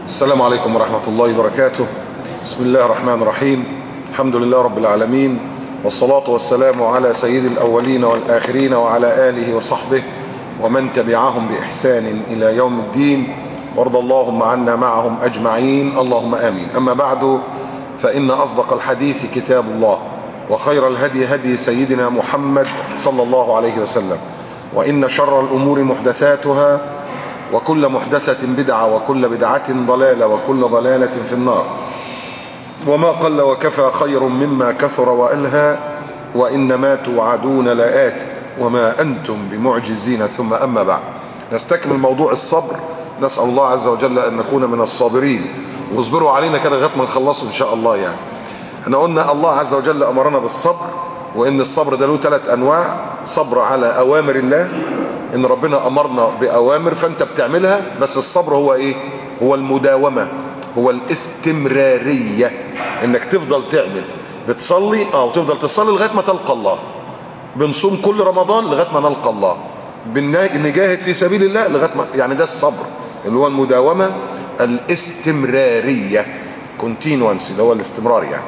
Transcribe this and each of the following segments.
السلام عليكم ورحمة الله وبركاته. بسم الله الرحمن الرحيم. الحمد لله رب العالمين، والصلاة والسلام على سيد الأولين والآخرين وعلى آله وصحبه ومن تبعهم بإحسان إلى يوم الدين، وارض اللهم عنا معهم أجمعين، اللهم آمين. أما بعد، فإن أصدق الحديث كتاب الله، وخير الهدي هدي سيدنا محمد صلى الله عليه وسلم، وإن شر الأمور محدثاتها، وكل محدثة بدعة، وكل بدعة ضلالة، وكل ضلالة في النار. وما قل وكفى خير مما كثر وألهى، وإنما توعدون لآت وما أنتم بمعجزين. ثم أما بعد، نستكمل موضوع الصبر. نسأل الله عز وجل أن نكون من الصابرين، واصبروا علينا كده لغاية ما نخلصوا إن شاء الله. يعني احنا قلنا الله عز وجل أمرنا بالصبر، وإن الصبر ده له 3 أنواع. صبر على أوامر الله، إن ربنا أمرنا بأوامر فأنت بتعملها، بس الصبر هو إيه؟ هو المداومة، هو الاستمرارية، إنك تفضل تعمل، بتصلي وتفضل تصلي لغاية ما تلقى الله، بنصوم كل رمضان لغاية ما نلقى الله، بنجاهد في سبيل الله لغاية ما، يعني ده الصبر اللي هو المداومة الاستمرارية، continuance، اللي هو الاستمرار. يعني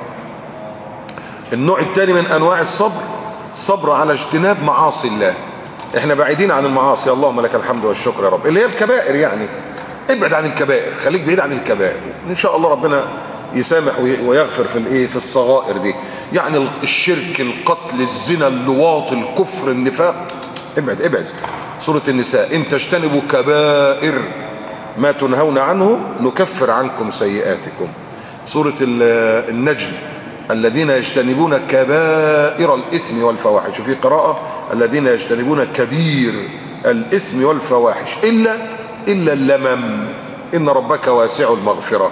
النوع الثاني من أنواع الصبر، صبر على اجتناب معاصي الله. احنا بعيدين عن المعاصي، اللهم لك الحمد والشكر يا رب، اللي هي الكبائر. يعني ابعد عن الكبائر، خليك بعيد عن الكبائر، ان شاء الله ربنا يسامح ويغفر في الصغائر دي. يعني الشرك، القتل، الزنا، اللواط، الكفر، النفاق، ابعد. سورة النساء: ان تجتنبوا كبائر ما تنهون عنه نكفر عنكم سيئاتكم. سورة النجم: الذين يجتنبون كبائر الإثم والفواحش، وفي قراءة: الذين يجتنبون كبير الإثم والفواحش إلا اللمم إن ربك واسع المغفرة.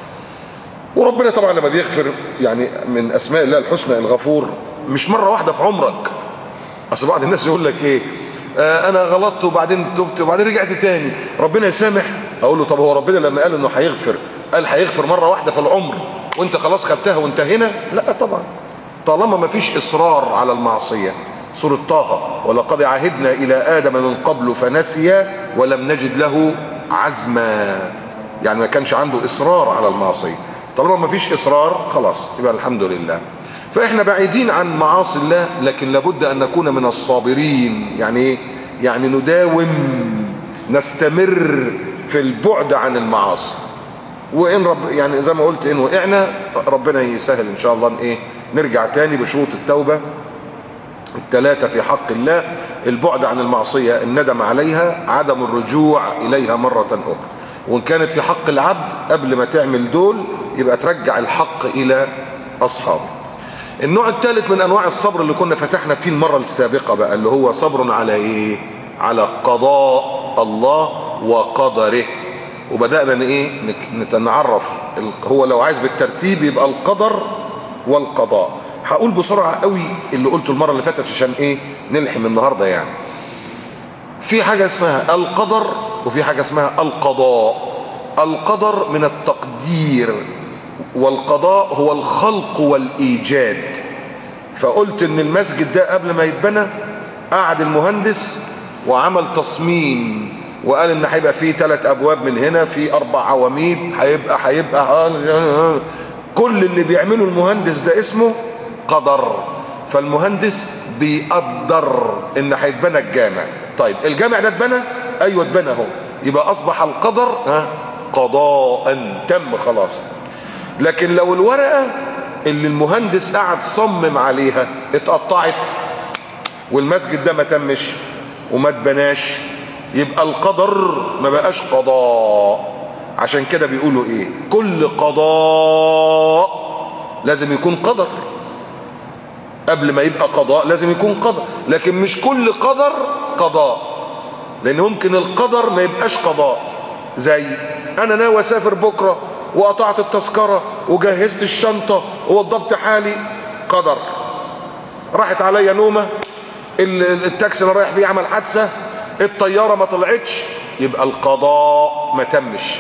وربنا طبعا لما بيغفر، يعني من أسماء الله الحسنى الغفور، مش مرة واحدة في عمرك. أصل بعض الناس يقول لك إيه، أنا غلطت وبعدين تبت وبعدين رجعت تاني، ربنا يسامح. أقول له طب هو ربنا لما قال إنه هيغفر، قال هيغفر مرة واحدة في العمر وانت خلاص خدتها وانتهينا؟ لا طبعا، طالما ما فيش اصرار على المعصيه. سوره طه: ولقد عهدنا الى ادم من قبل فنسي ولم نجد له عزما. يعني ما كانش عنده اصرار على المعصيه. طالما ما فيش اصرار خلاص يبقى الحمد لله. فاحنا بعيدين عن معاصي الله، لكن لابد ان نكون من الصابرين. يعني ايه؟ يعني نداوم، نستمر في البعد عن المعاصي. وإن يعني زي ما قلت، إن وقعنا ربنا يسهل إن شاء الله نرجع تاني بشروط التوبة 3 في حق الله: البعد عن المعصية، الندم عليها، عدم الرجوع إليها مرة أخرى. وإن كانت في حق العبد، قبل ما تعمل دول يبقى ترجع الحق إلى أصحابه. النوع الثالث من أنواع الصبر اللي كنا فتحنا فيه المرة السابقة بقى، اللي هو صبر على إيه؟ على قضاء الله وقدره. وبدأنا نتعرف هو لو عايز بالترتيب يبقى القدر والقضاء. هقول بسرعة قوي اللي قلته المرة اللي فاتت عشان نلحم النهاردة. يعني في حاجة اسمها القدر، وفي حاجة اسمها القضاء. القدر من التقدير، والقضاء هو الخلق والإيجاد. فقلت ان المسجد ده قبل ما يتبنى قعد المهندس وعمل تصميم، وقال ان هيبقى فيه 3 ابواب من هنا، في 4 عواميد، هيبقى كل اللي بيعمله المهندس ده اسمه قدر. فالمهندس بيقدر ان هيتبنى الجامع. طيب الجامع ده اتبنى؟ ايوه اتبنى اهو، يبقى اصبح القدر قضاء تم خلاص. لكن لو الورقه اللي المهندس قعد صمم عليها اتقطعت والمسجد ده ما تمش وما اتبناش، يبقى القدر ما بقاش قضاء. عشان كده بيقولوا كل قضاء لازم يكون قدر. قبل ما يبقى قضاء لازم يكون قدر، لكن مش كل قدر قضاء، لان ممكن القدر ما يبقاش قضاء. زي انا ناوي اسافر بكره وقطعت التذكره وجهزت الشنطه ووضبت حالي، قدر. راحت عليا نومه، التاكسي اللي رايح بيه عمل حادثه، الطيارة ما طلعتش، يبقى القضاء ما تمش،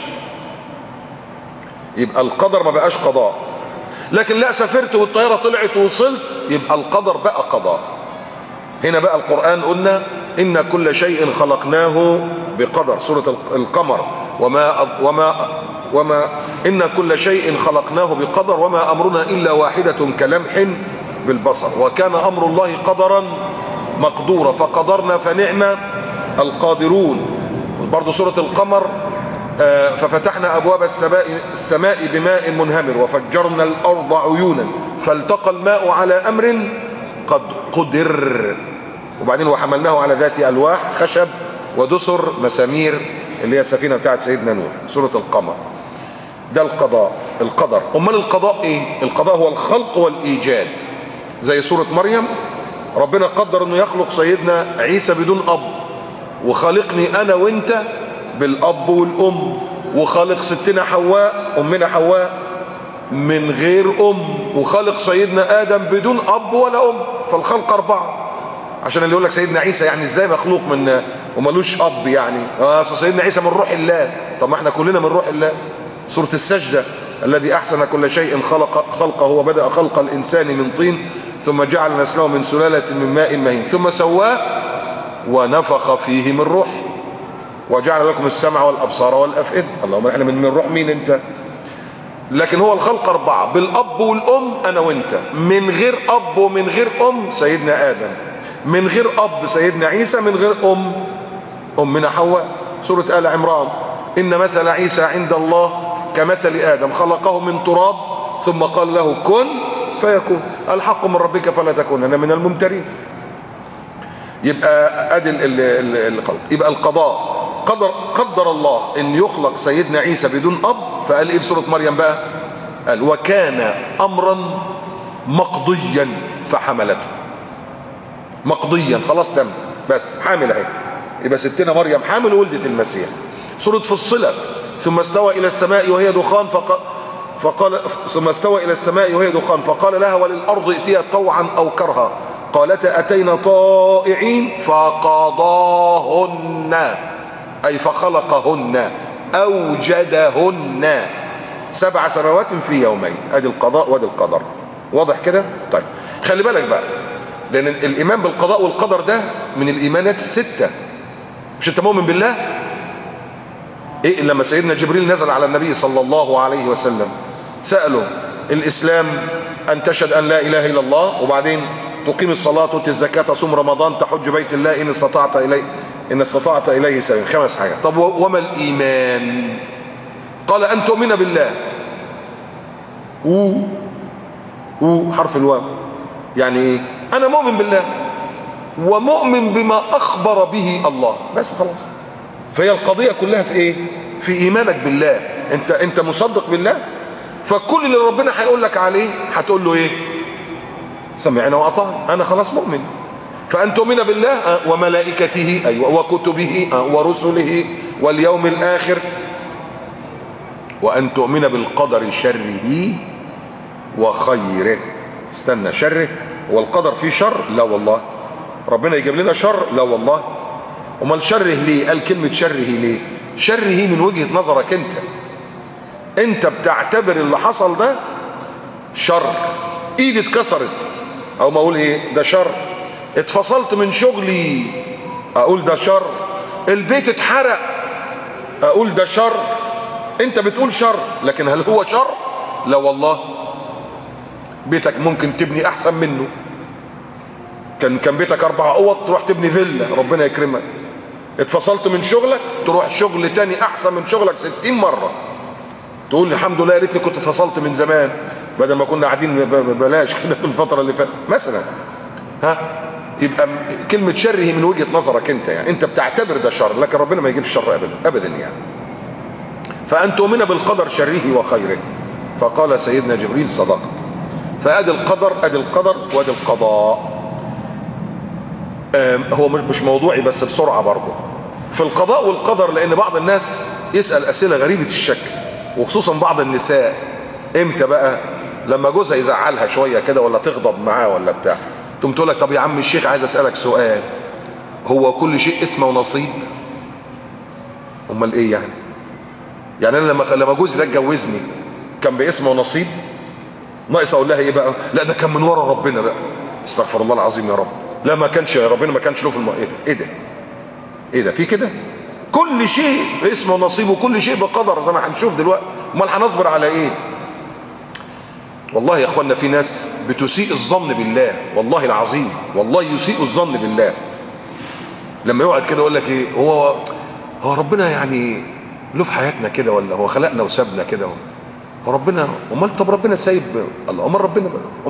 يبقى القدر ما بقاش قضاء. لكن لا، سافرت والطيارة طلعت ووصلت، يبقى القدر بقى قضاء. هنا بقى القرآن قلنا: إن كل شيء خلقناه بقدر. سورة القمر: وما إن كل شيء خلقناه بقدر وما أمرنا إلا واحدة كلمح بالبصر وكان أمر الله قدرا مقدورا فقدرنا فنعم القادرون. برضو سورة القمر ففتحنا أبواب السماء بماء منهمر وفجرنا الأرض عيونا فالتقى الماء على أمر قد قدر. وبعدين وحملناه على ذات ألواح خشب ودسر مسامير اللي هي السفينة بتاعت سيدنا نوح. سورة القمر. ده القدر. أمال القضاء إيه؟ القضاء هو الخلق والإيجاد. زي سورة مريم ربنا قدر أنه يخلق سيدنا عيسى بدون أب، وخلقني أنا وإنت بالأب والأم، وخلق ستنا حواء أمنا حواء من غير أم، وخلق سيدنا آدم بدون أب ولا أم. فالخلق 4. عشان اللي يقول لك سيدنا عيسى يعني ازاي مخلوق من ومالوش اب يعني سيدنا عيسى من روح الله. طب ما احنا كلنا من روح الله. سورة السجدة الذي احسن كل شيء خلقه وبدأ خلق الانسان من طين ثم جعل نسله من سلالة من ماء مهين ثم سواه ونفخ فيه من روح وجعل لكم السمع والابصار والافئدة. اللهم احنا من روح مين انت؟ لكن هو الخلق 4 بالاب والام انا وانت، من غير اب ومن غير ام سيدنا ادم، من غير اب سيدنا عيسى، من غير ام امنا حواء. سورة آل عمران ان مثل عيسى عند الله كمثل ادم خلقه من تراب ثم قال له كن فيكون. الحق من ربك فلا تكونن من الممترين. يبقى ادي الخلق. يبقى القضاء قدر الله ان يخلق سيدنا عيسى بدون اب. فقال ايه بسورة مريم بقى؟ قال وكان امرا مقضيا فحملته. مقضيا خلاص تم، بس حامل اهي. يبقى ستنا مريم حامل وولدت المسيح. سورة فصلت ثم استوى الى السماء وهي دخان ثم استوى الى السماء وهي دخان فقال لها وللارض ائتيا طوعا او كرها قالتا اتينا طائعين فقضاهن اي فخلقهن اوجدهن 7 سماوات في يومين. ادي القضاء وادي القدر. واضح كده؟ طيب خلي بالك بقى، لان الايمان بالقضاء والقدر ده من الايمانات ال6. مش انت مؤمن بالله؟ ايه لما سيدنا جبريل نزل على النبي صلى الله عليه وسلم سأله الاسلام ان تشهد ان لا اله الا الله، وبعدين تقيم الصلاة وتؤتي الزكاة تصوم رمضان تحج بيت الله ان استطعت اليه سبيلا. 5 حاجات. طب وما الايمان؟ قال ان تؤمن بالله حرف الواو. يعني ايه؟ انا مؤمن بالله ومؤمن بما اخبر به الله، بس خلاص. فهي القضية كلها في ايه؟ في ايمانك بالله. انت مصدق بالله، فكل اللي ربنا هيقول لك عليه هتقول له ايه؟ سمعنا واطعنا. انا خلاص مؤمن. فان تؤمن بالله وملائكته ايوه وكتبه ورسله واليوم الاخر، وان تؤمن بالقدر شره وخيره. استنى، شره والقدر فيه شر؟ لا والله. ربنا يجيب لنا شر؟ لا والله. امال شره ليه؟ قال كلمة شره ليه؟ شره من وجهة نظرك انت بتعتبر اللي حصل ده شر. ايدي اتكسرت او ما اقول ايه؟ ده شر. اتفصلت من شغلي اقول ده شر. البيت اتحرق اقول ده شر. انت بتقول شر، لكن هل هو شر؟ لا والله. بيتك ممكن تبني احسن منه. كان بيتك 4 اوض تروح تبني فيلا ربنا يكرمك. اتفصلت من شغلك تروح شغل تاني احسن من شغلك 60 مرة. تقول الحمد لله يا ريتني كنت اتفصلت من زمان بدل ما كنا قاعدين ببلاش كده في الفترة اللي فاتت مثلا. يبقى كلمة شره من وجهة نظرك يعني انت بتعتبر ده شر، لكن ربنا ما يجيب الشر ابدا يعني. فان تؤمن بالقدر شره وخيره. فقال سيدنا جبريل صدقت. فادي القدر وادي القضاء. هو مش موضوعي بس بسرعة برضه في القضاء والقدر، لان بعض الناس يسأل اسئلة غريبة الشكل، وخصوصا بعض النساء. امتى بقى؟ لما جوزها يزعلها شوية كده ولا تغضب معاه ولا بتاع، تقوم تقول لك طب يا عم الشيخ عايز اسألك سؤال، هو كل شيء اسمه ونصيب؟ امال ايه يعني؟ يعني انا لما جوزي ده اتجوزني كان باسمه ونصيب؟ ناقص اقول لها ايه بقى؟ لا ده كان من ورا ربنا بقى. استغفر الله العظيم يا رب. لا ما كانش ربنا ما كانش له في ايه ده في كده؟ كل شيء اسمه ونصيب وكل شيء بقدر زي ما هنشوف دلوقتي. امال هنصبر على ايه؟ والله يا اخوانا في ناس بتسيء الظن بالله، والله العظيم والله يسيء الظن بالله. لما يقعد كده يقول لك ايه، هو ربنا يعني له في حياتنا كده، ولا هو خلقنا وسابنا كده؟ هو ربنا امال، طب ربنا سايب الله، امال ربنا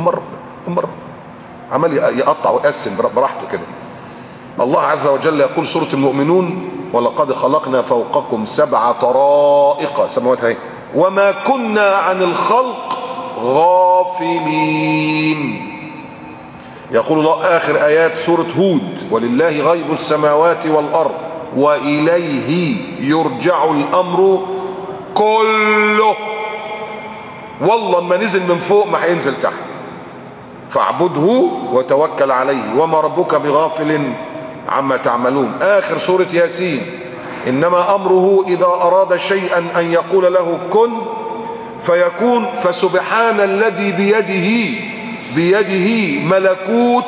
عمال يقطع ويقسم براحته كده. الله عز وجل يقول سورة المؤمنون: ولقد خلقنا فوقكم 7 طرائق، سماوات اهي، وما كنا عن الخلق غافلين. يقول الله آخر آيات سورة هود: ولله غيب السماوات والأرض وإليه يرجع الأمر كله. والله ما نزل من فوق ما هينزل تحت، فاعبده وتوكل عليه وما ربك بغافل عما تعملون. آخر سورة ياسين: إنما أمره إذا أراد شيئا أن يقول له كن فيكون. فسبحان الذي بيده ملكوت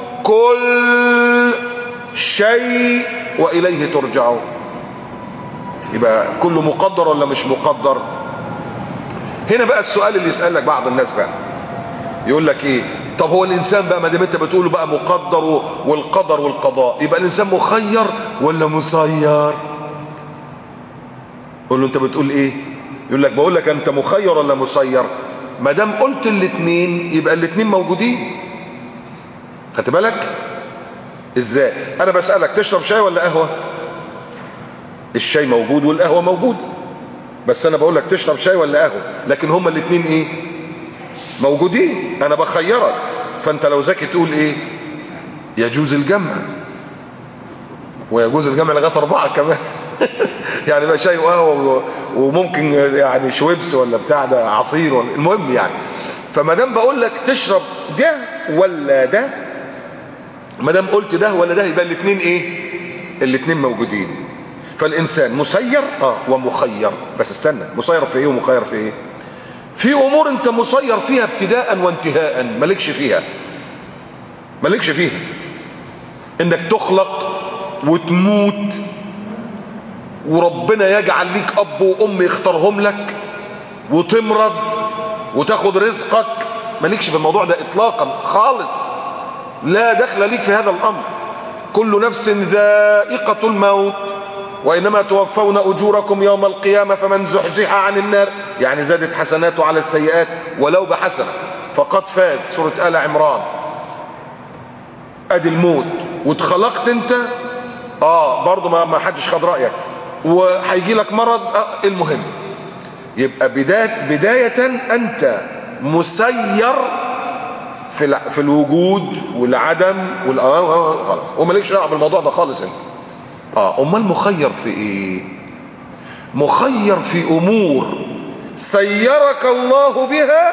كل شيء وإليه ترجعون. يبقى كله مقدر ولا مش مقدر؟ هنا بقى السؤال اللي يسألك بعض الناس بقى، يقول لك ايه، طب هو الانسان بقى ما دام انت بتقوله بقى مقدر والقدر والقضاء، يبقى الانسان مخير ولا مسير؟ قول له انت بتقول ايه؟ يقول لك بقول لك انت مخير ولا مسير. ما دام قلت الاثنين يبقى الاثنين موجودين. خدت بالك ازاي؟ انا بسألك تشرب شاي ولا قهوة؟ الشاي موجود والقهوة موجود، بس انا بقول لك تشرب شاي ولا قهوة، لكن هما الاثنين ايه؟ موجودين. انا بخيرك، فانت لو ذكي تقول ايه؟ يجوز الجمع، ويجوز الجمع لغايه 4 كمان. يعني بقى شاي وقهوه وممكن يعني شويبس ولا بتاع ده عصير ولا المهم يعني. فما دام بقول لك تشرب ده ولا ده، ما دام قلت ده ولا ده، يبقى الاثنين ايه؟ الاثنين موجودين. فالانسان مسير ومخير. بس استنى، مسير في ايه ومخير في ايه؟ في امور انت مسير فيها ابتداء وانتهاء، مالكش فيها. انك تخلق وتموت وربنا يجعل ليك اب وام يختارهم لك، وتمرض وتاخد رزقك، مالكش في الموضوع ده اطلاقا خالص، لا دخل ليك في هذا الامر. كل نفس ذائقة الموت وإنما توفون أجوركم يوم القيامة فمن زحزح عن النار، يعني زادت حسناته على السيئات ولو بحسنة فقد فاز. سورة آل عمران. ادي الموت، واتخلقت انت برضو ما حدش خد رأيك، وهيجي لك مرض المهم. يبقى بداية انت مسير في الوجود والعدم ومالكش دعوه بالموضوع ده خالص انت. امال مخير في ايه؟ مخير في امور سيرك الله بها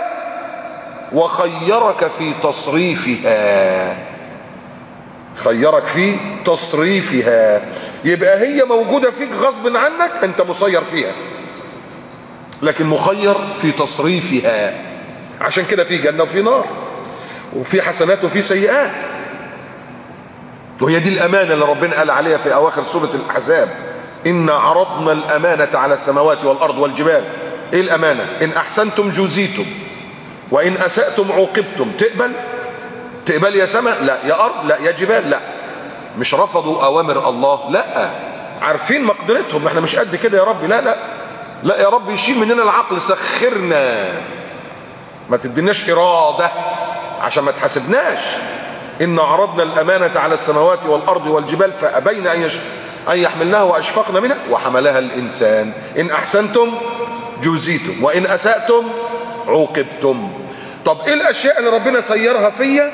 وخيرك في تصريفها. خيرك في تصريفها، يبقى هي موجودة فيك غصب عنك، انت مسير فيها، لكن مخير في تصريفها. عشان كده في جنة وفي نار، وفي حسنات وفي سيئات. وهي دي الأمانة اللي ربنا قال عليها في أواخر سورة الأحزاب: إنا عرضنا الأمانة على السماوات والأرض والجبال. إيه الأمانة؟ إن أحسنتم جوزيتم وإن أسأتم عوقبتم. تقبل يا سماء؟ لا. يا أرض؟ لا. يا جبال؟ لا. مش رفضوا أوامر الله، لا، عارفين مقدرتهم، احنا مش قد كده يا رب، لا يا رب، يشيل مننا العقل، سخرنا، ما تديناش إرادة عشان ما تحاسبناش. إن عرضنا الأمانة على السماوات والأرض والجبال فأبين أن يحملناها وأشفقن منها وحملها الإنسان. إن أحسنتم جوزيتم وإن أسأتم عوقبتم. طب إيه الأشياء اللي ربنا سيرها فيا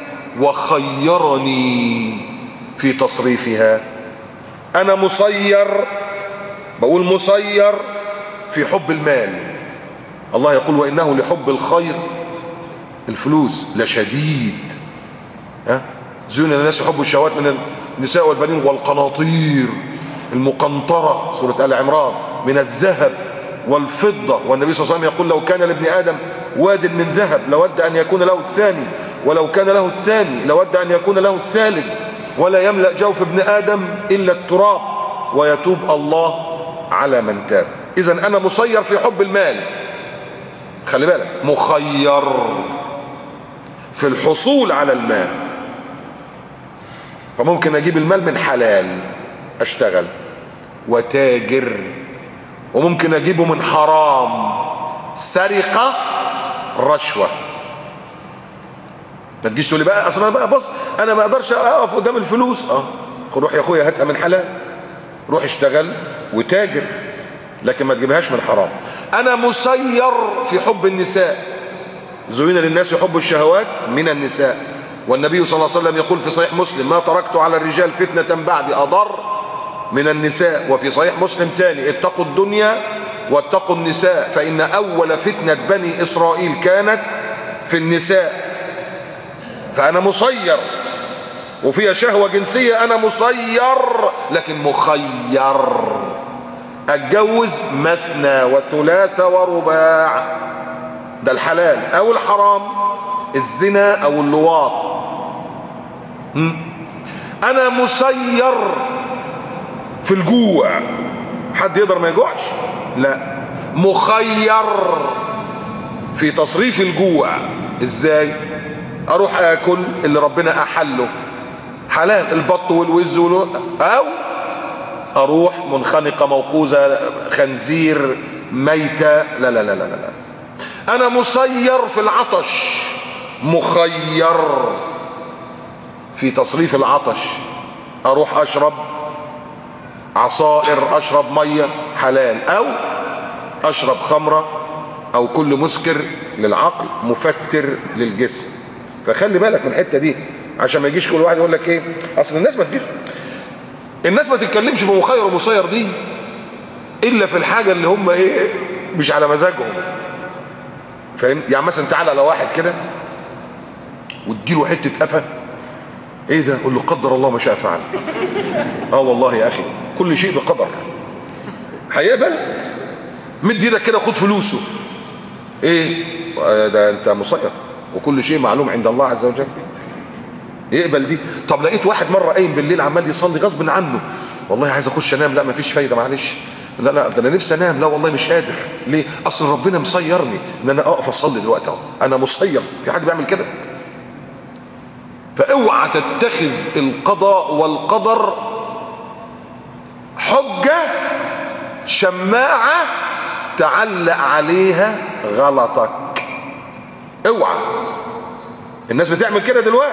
وخيرني في تصريفها؟ أنا مسير، بقول مسير في حب المال. الله يقول: وإنه لحب الخير، الفلوس، لشديد. زين الناس يحبوا الشهوات من النساء والبنين والقناطير المقنطرة، سورة آل عمران، من الذهب والفضة. والنبي صلى الله عليه وسلم يقول: لو كان لابن آدم واد من ذهب لود أن يكون له الثاني، ولو كان له الثاني لود أن يكون له الثالث، ولا يملأ جوف ابن آدم إلا التراب ويتوب الله على من تاب. اذا انا مسير في حب المال، خلي بالك، مخير في الحصول على المال. فممكن اجيب المال من حلال اشتغل وتاجر، وممكن اجيبه من حرام، سرقة، رشوة. ما تجيش تقول لي بقى اصل انا بقى بص انا ما اقدرش اقف قدام الفلوس. روح يا اخويا هاتها من حلال، روح اشتغل وتاجر، لكن ما تجيبهاش من حرام. انا مسير في حب النساء، زين للناس حب الشهوات من النساء، والنبي صلى الله عليه وسلم يقول في صحيح مسلم: ما تركت على الرجال فتنة بعد اضر من النساء. وفي صحيح مسلم تاني: اتقوا الدنيا واتقوا النساء فإن أول فتنة بني إسرائيل كانت في النساء. فأنا مسير، وفيها شهوة جنسية أنا مسير لكن مخير. أتجوز مثنى وثلاث ورباع، ده الحلال، أو الحرام الزنا أو اللواط. أنا مسير في الجوع، حد يقدر ما يجوعش؟ لا، مخير في تصريف الجوع. ازاي؟ اروح اكل اللي ربنا احله حلال، البط والوز او اروح منخنقه موقوذه خنزير ميته. لا لا لا لا لا، انا مسير في العطش، مخير في تصريف العطش، اروح اشرب عصائر، اشرب ميه حلال، او اشرب خمره، او كل مسكر للعقل مفتر للجسم. فخلي بالك من الحته دي عشان ما يجيش كل واحد يقول لك ايه اصل الناس ما تتكلمش في مخير ومسير دي الا في الحاجه اللي هم ايه مش على مزاجهم. فاهم؟ يعني مثلا تعالى على واحد كده واديله حته قفا، ايه ده؟ قول له قدر الله ما شاء فعل. والله يا اخي كل شيء بقدر. هيقبل؟ مد ايدك كده خد فلوسه، ايه ده؟ انت مسير وكل شيء معلوم عند الله عز وجل. يقبل دي؟ طب لقيت واحد مره قايم بالليل عمال يصلي غصب عنه، والله عايز اخش انام، لا مفيش فايده معلش، لا لا ده انا نفسي انام، لا والله مش قادر. ليه؟ اصل ربنا مسيرني ان انا اقف اصلي دلوقتي اهو، انا مسير. في حد بيعمل كده؟ فاوعى تتخذ القضاء والقدر حجه شماعه تعلق عليها غلطك. اوعى. الناس بتعمل كده دلوقتي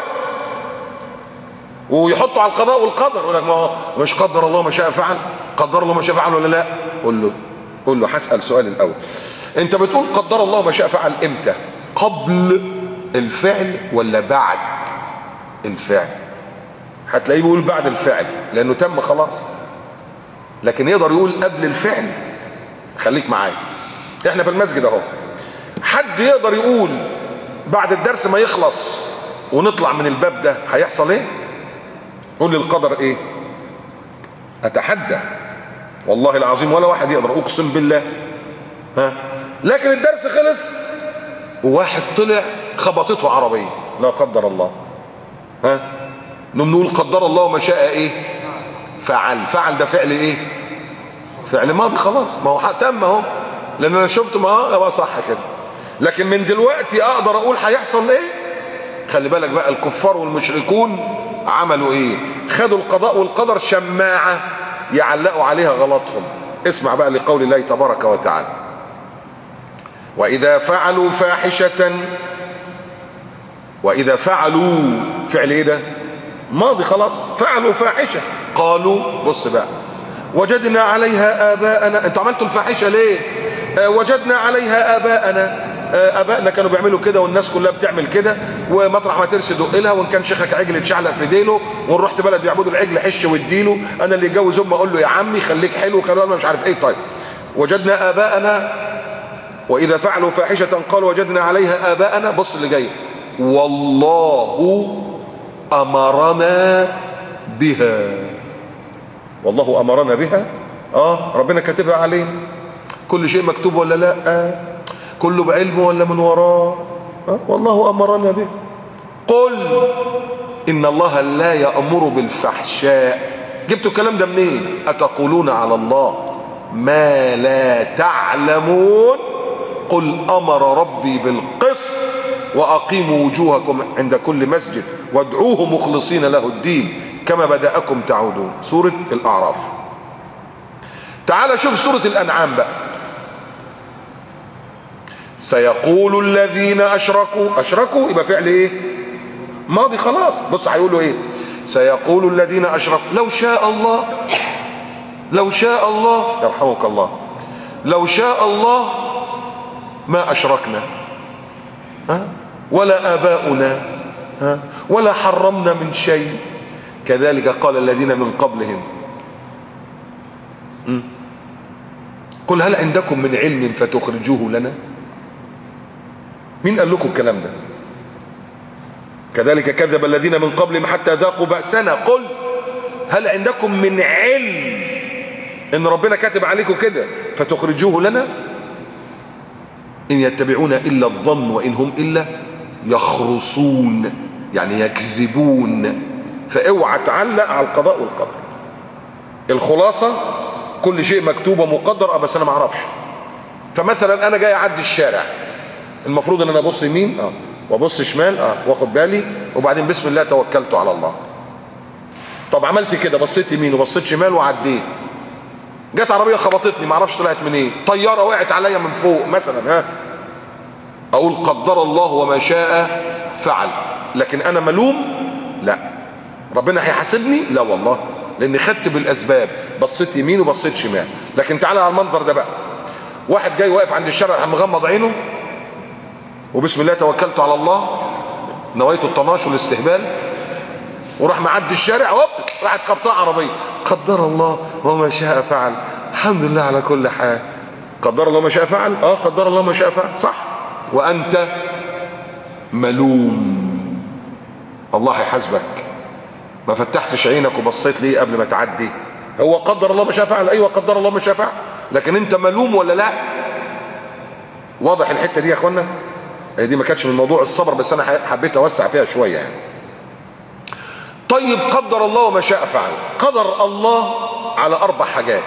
ويحطوا على القضاء والقدر، يقول لك ما هو مش قدر الله ما شاء فعل، قدر الله ما شاء فعل ولا لا؟ قول له هسأل سؤال الاول، انت بتقول قدر الله ما شاء فعل امتى؟ قبل الفعل ولا بعد الفعل؟ هتلاقيه بيقول بعد الفعل لانه تم خلاص، لكن يقدر يقول قبل الفعل؟ خليك معايا، احنا في المسجد اهو، حد يقدر يقول بعد الدرس ما يخلص ونطلع من الباب ده هيحصل ايه؟ قول لي القدر ايه؟ اتحدى والله العظيم ولا واحد يقدر، اقسم بالله. لكن الدرس خلص وواحد طلع خبطته عربيه لا قدر الله، نقول قدر الله ما شاء ايه فعل. فعل ده فعل ايه؟ فعل ماضي خلاص، ما هو تم اهو، لان انا شفت ما هو صح كده. لكن من دلوقتي اقدر اقول هيحصل ايه؟ خلي بالك بقى، الكفار والمشركون عملوا ايه؟ خدوا القضاء والقدر شماعة يعلقوا عليها غلطهم. اسمع بقى لقول الله تبارك وتعالى: واذا فعلوا فاحشة، واذا فعلوا، فعل ايه ده؟ ماضي خلاص، فعلوا فاحشة قالوا، بص بقى، وجدنا عليها آباءنا. انتوا عملتوا الفاحشة ليه؟ وجدنا عليها آباءنا، ابائنا كانوا بيعملوا كده والناس كلها بتعمل كده، ومطرح ما ترسي دق لها، وان كان شيخك عجل اتشعلق في ديله، وان رحت بلد بيعبدوا العجل حش واديله، انا اللي يتجوز امه اقول له يا عمي خليك حلو، خلونا مش عارف ايه. طيب وجدنا اباءنا، واذا فعلوا فاحشه قالوا وجدنا عليها اباءنا. بص اللي جاي: والله امرنا بها. والله امرنا بها، ربنا كاتبها علينا. كل شيء مكتوب ولا لا؟ كله بعلمه ولا من وراه؟ والله امرنا به. قل ان الله لا يأمر بالفحشاء. جبتوا الكلام ده منين؟ اتقولون على الله ما لا تعلمون قل أمر ربي بالقسط وأقيموا وجوهكم عند كل مسجد وادعوه مخلصين له الدين كما بدأكم تعودون. سورة الأعراف. تعال شوف سورة الأنعام بقى. سيقول الذين أشركوا يبقى فعل ايه؟ ماضي خلاص. بص هيقولوا ايه؟ سيقول الذين أشركوا لو شاء الله يرحمك الله، لو شاء الله ما أشركنا ولا آباؤنا ولا حرمنا من شيء كذلك قال الذين من قبلهم قل هل عندكم من علم فتخرجوه لنا؟ مين قال لكم الكلام ده؟ كذلك كذب الذين من قبلهم حتى ذاقوا بأسنا. قل هل عندكم من علم ان ربنا كاتب عليكم كده فتخرجوه لنا؟ ان يتبعون الا الظن وان هم الا يخرصون، يعني يكذبون. فاوعى تعلق على القضاء والقدر. الخلاصه كل شيء مكتوب ومقدر، بس انا ما اعرفش. فمثلا انا جاي اعدي الشارع، المفروض ان انا ابص يمين وابص شمال واخد بالي، وبعدين بسم الله توكلت على الله. طب عملت كده، بصيت يمين وبصيت شمال وعديت، جت عربيه خبطتني ما اعرفش طلعت منين، إيه؟ طياره وقعت عليا من فوق مثلا، اقول قدر الله وما شاء فعل. لكن انا ملوم؟ لا. ربنا هيحاسبني؟ لا والله، لاني خدت بالاسباب، بصيت يمين وبصيت شمال. لكن تعالى على المنظر ده بقى، واحد جاي واقف عند الشارع مغمض عينه وبسم الله توكلت على الله، نويت الطناش والاستهبال، وراح معدي الشارع هوب راحت خبطاه عربيه. قدر الله وما شاء فعل، الحمد لله على كل حال. قدر الله ما شاء فعل، قدر الله ما شاء فعل، صح. وانت ملوم، الله هيحاسبك. ما فتحتش عينك وبصيت ليه قبل ما تعدي؟ هو قدر الله ما شاء فعل، ايوه قدر الله ما شاء فعل، لكن انت ملوم ولا لا؟ واضح الحته دي يا اخوانا؟ هي دي ما كانتش من موضوع الصبر، بس انا حبيت اوسع فيها شويه يعني. طيب قدر الله وما شاء فعل. قدر الله على 4 حاجات،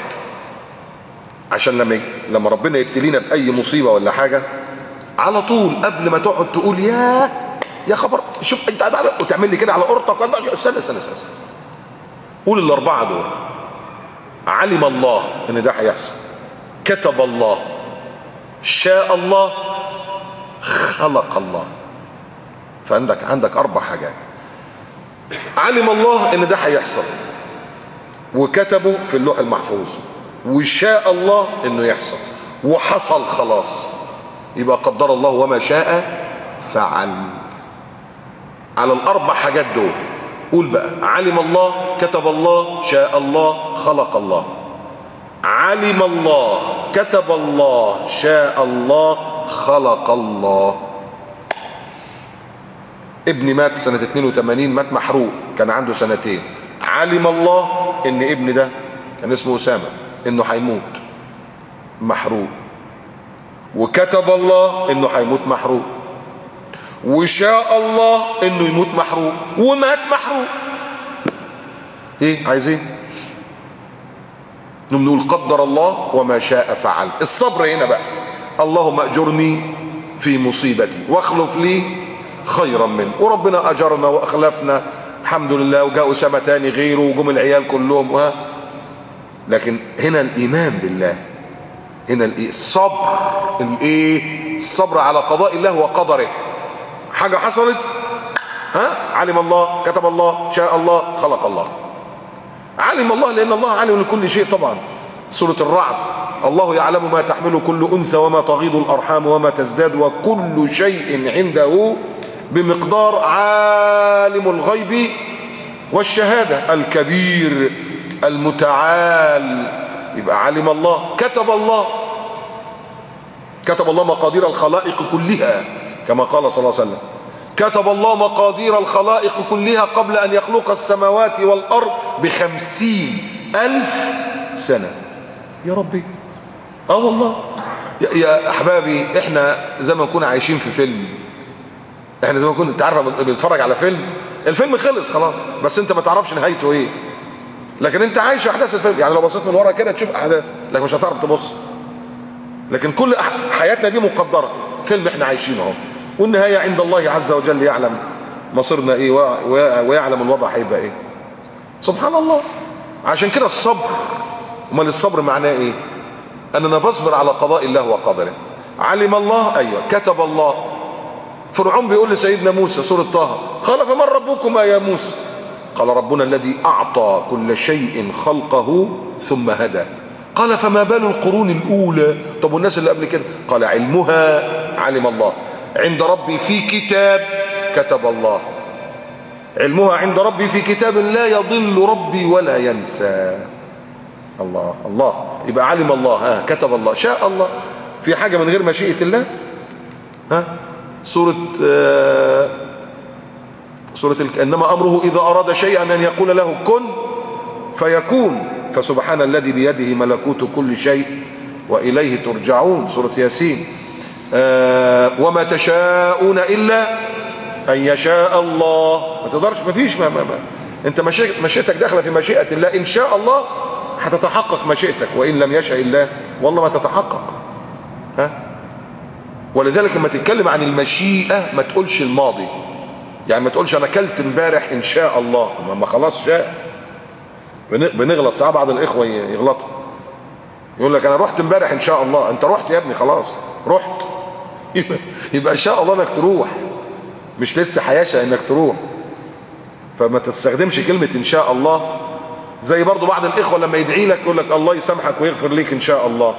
عشان لما ربنا يبتلينا باي مصيبه ولا حاجه، على طول قبل ما تقعد تقول يا خبر شوف انت وتعمل لي كده على قرطك، استنى قول ال4 دول. علم الله ان ده هيحصل، كتب الله، شاء الله، خلق الله. فعندك 4 حاجات. علم الله ان ده هيحصل، وكتبه في اللوح المحفوظ، وشاء الله انه يحصل، وحصل خلاص. يبقى قدر الله وما شاء فعل. على ال4 حاجات دول قول بقى: علم الله، كتب الله، شاء الله، خلق الله. علم الله، كتب الله، شاء الله، خلق الله. ابني مات سنة 82، مات محروق، كان عنده 2 سنين. علم الله ان ابني ده كان اسمه أسامة انه هيموت محروق، وكتب الله انه هيموت محروق، وشاء الله انه يموت محروق، ومات محروق. ايه عايزين؟ نقول قدر الله وما شاء فعل. الصبر هنا بقى: اللهم اجرني في مصيبتي واخلف لي خيرا منه. وربنا اجرنا واخلفنا الحمد لله، وجاء أسامة تاني غيره، وجم العيال كلهم. لكن هنا الايمان بالله، هنا الصبر. الصبر على قضاء الله وقدره. حاجه حصلت، علم الله، كتب الله، شاء الله، خلق الله. علم الله لان الله عالم لكل شيء طبعا. سورة الرعد: الله يعلم ما تحمل كل انثى وما تغيض الارحام وما تزداد وكل شيء عنده بمقدار. عالم الغيب والشهادة الكبير المتعال. يبقى علم الله، كتب الله. كتب الله مقادير الخلائق كلها كما قال صلى الله عليه وسلم: كتب الله مقادير الخلائق كلها قبل أن يخلق السماوات والأرض ب50,000 سنة. يا ربي، والله يا أحبابي، احنا زي ما نكون عايشين في فيلم. احنا زي ما نكون، انت عارف بنتفرج على فيلم، الفيلم خلص خلاص، بس انت ما تعرفش نهايته ايه. لكن انت عايش في احداث الفيلم، يعني لو بصيت من ورا كده تشوف احداث لكن مش هتعرف تبص. لكن كل حياتنا دي مقدره، فيلم احنا عايشينه اهو، والنهايه عند الله عز وجل، يعلم مصيرنا ايه ويعلم الوضع هيبقى ايه. سبحان الله. عشان كده الصبر، امال الصبر معناه ايه؟ اننا بصبر على قضاء الله وقدره. علم الله، ايوه، كتب الله. فرعون بيقول لسيدنا موسى سورة طه، قال فمن ربكما يا موسى؟ قال ربنا الذي اعطى كل شيء خلقه ثم هدى. قال فما بال القرون الاولى؟ طب والناس اللي قبل كده؟ قال علمها، علم الله، عند ربي في كتاب، كتب الله. علمها عند ربي في كتاب لا يضل ربي ولا ينسى. الله الله. يبقى علم الله، كتب الله، شاء الله. في حاجة من غير مشيئة الله؟ سورة إنما أمره إذا أراد شيئا أن يقول له كن فيكون. فسبحان الذي بيده ملكوت كل شيء وإليه ترجعون، سورة ياسين. وما تشاءون إلا أن يشاء الله. ما تقدرش، ما فيش أنت مشيئتك داخلة في مشيئة الله. إن شاء الله هتتحقق مشيئتك، وإن لم يشاء الله والله ما تتحقق. ولذلك لما تتكلم عن المشيئة ما تقولش الماضي، يعني ما تقولش أنا أكلت امبارح إن شاء الله، ما خلاص شاء. بنغلط ساعات، بعض الإخوة يغلطوا، يقول لك أنا رحت امبارح إن شاء الله. أنت رحت يا ابني، خلاص رحت. يبقى إن شاء الله إنك تروح، مش لسه هيشاء إنك تروح. فما تستخدمش كلمة إن شاء الله. زي برضو بعض الإخوة لما يدعي لك يقول لك الله يسامحك ويغفر ليك إن شاء الله.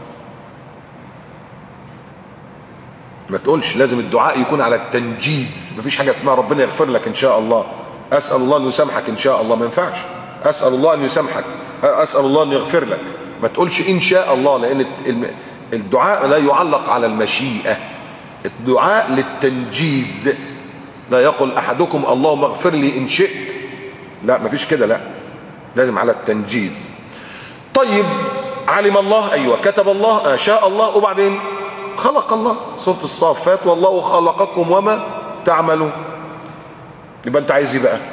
ما تقولش، لازم الدعاء يكون على التنجيز. مفيش حاجة اسمها ربنا يغفر لك إن شاء الله، أسأل الله أن يسامحك إن شاء الله. ما ينفعش. أسأل الله أن يسامحك، أسأل الله أن يغفر لك. ما تقولش إن شاء الله، لأن الدعاء لا يعلق على المشيئة، الدعاء للتنجيز. لا يقول أحدكم اللهم اغفر لي إن شئت، لا مفيش كده، لا، لازم على التنجيز. طيب علم الله، أيوة، كتب الله، شاء الله، وبعدين خلق الله، سورة الصافات، والله خلقكم وما تعملون. يبقى انت عايز ايه بقى؟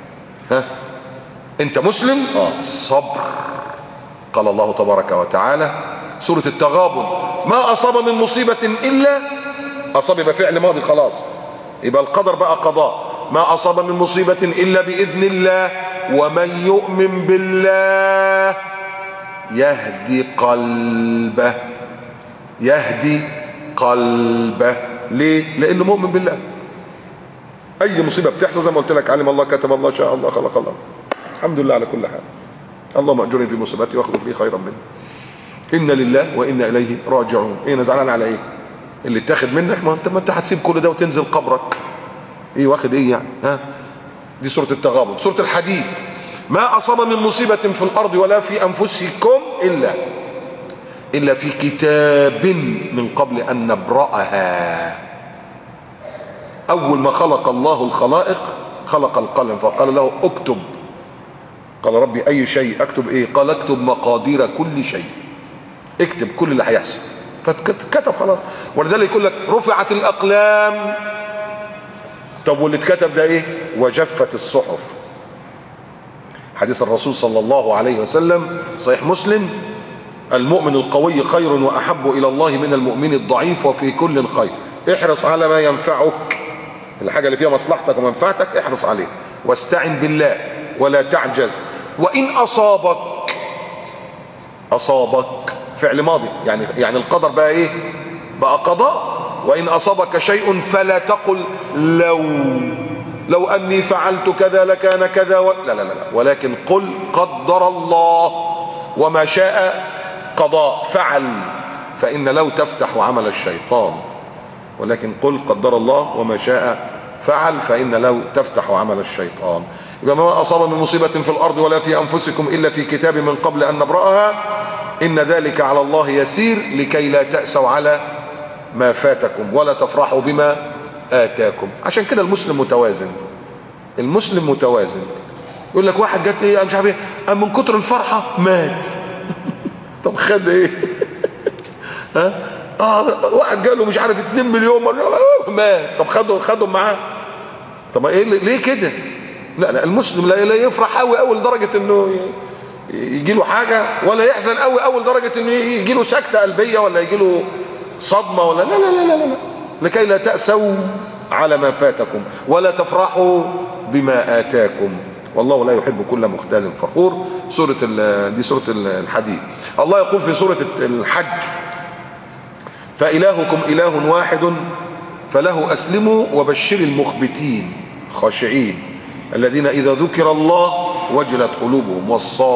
انت مسلم؟ الصبر. قال الله تبارك وتعالى سورة التغابن ما اصاب من مصيبة الا، اصاب يبقى فعل ماضي خلاص، يبقى القدر بقى قضاء. ما اصاب من مصيبة الا باذن الله، ومن يؤمن بالله يهدي قلبه. يهدي قلبه. ليه؟ لانه مؤمن بالله. اي مصيبه بتحصل زي ما قلت لك، علم الله، كتب الله، شاء الله، خلق الله. الحمد لله على كل حال. اللهم اجرني في مصيبتي واخلف لي خيرا منها. انا لله وانا اليه راجعون. ايه انا زعلان على ايه؟ اللي اتاخد منك، ما انت هتسيب كل ده وتنزل قبرك. ايه واخد ايه يعني؟ دي سوره التغابن. سوره الحديد ما اصاب من مصيبه في الارض ولا في انفسكم الا في كتاب من قبل ان نبرأها. اول ما خلق الله الخلائق خلق القلم فقال له اكتب. قال ربي اي شيء اكتب؟ ايه؟ قال اكتب مقادير كل شيء، اكتب كل اللي هيحصل. فكتب خلاص. ولذلك يقول لك رفعت الاقلام. طب واللي اتكتب ده ايه؟ وجفت الصحف. حديث الرسول صلى الله عليه وسلم صحيح مسلم: المؤمن القوي خير واحب الى الله من المؤمن الضعيف وفي كل خير. احرص على ما ينفعك، الحاجه اللي فيها مصلحتك ومنفعتك احرص عليه، واستعن بالله ولا تعجز. وان اصابك فعل ماضي، يعني القدر بقى ايه؟ بقى قضاء. وان اصابك شيء فلا تقل لو اني فعلت كذا لكان كذا لا، ولكن قل قدر الله وما شاء قضاء فعل. فإن لو تفتح عمل الشيطان، ولكن قل قدر الله وما شاء فعل، فإن لو تفتح عمل الشيطان. يبقى ما أصاب من مصيبة في الأرض ولا في أنفسكم إلا في كتاب من قبل أن نبرأها إن ذلك على الله يسير لكي لا تأسوا على ما فاتكم ولا تفرحوا بما آتاكم. عشان كده المسلم متوازن. المسلم متوازن. يقول لك واحد جات لي مش عارف ايه، من كتر الفرحة مات. طب خد ايه؟ واحد جاله مش عارف 2 مليون مات. طب خدهم معاه. طب ايه ليه كده؟ لا لا، المسلم لا يفرح قوي قوي لدرجه انه يجي له حاجه، ولا يحزن قوي قوي لدرجه انه يجي له سكته قلبيه، ولا يجي له صدمه، ولا لا لا لا لا لا، لكي لا تأسوا على ما فاتكم ولا تفرحوا بما آتاكم والله لا يحب كل مختال فخور. دي سورة الحديد. الله يقول في سورة الحج: فإلهكم إله واحد فله أسلموا وبشر المخبتين خاشعين الذين إذا ذكر الله وجلت قلوبهم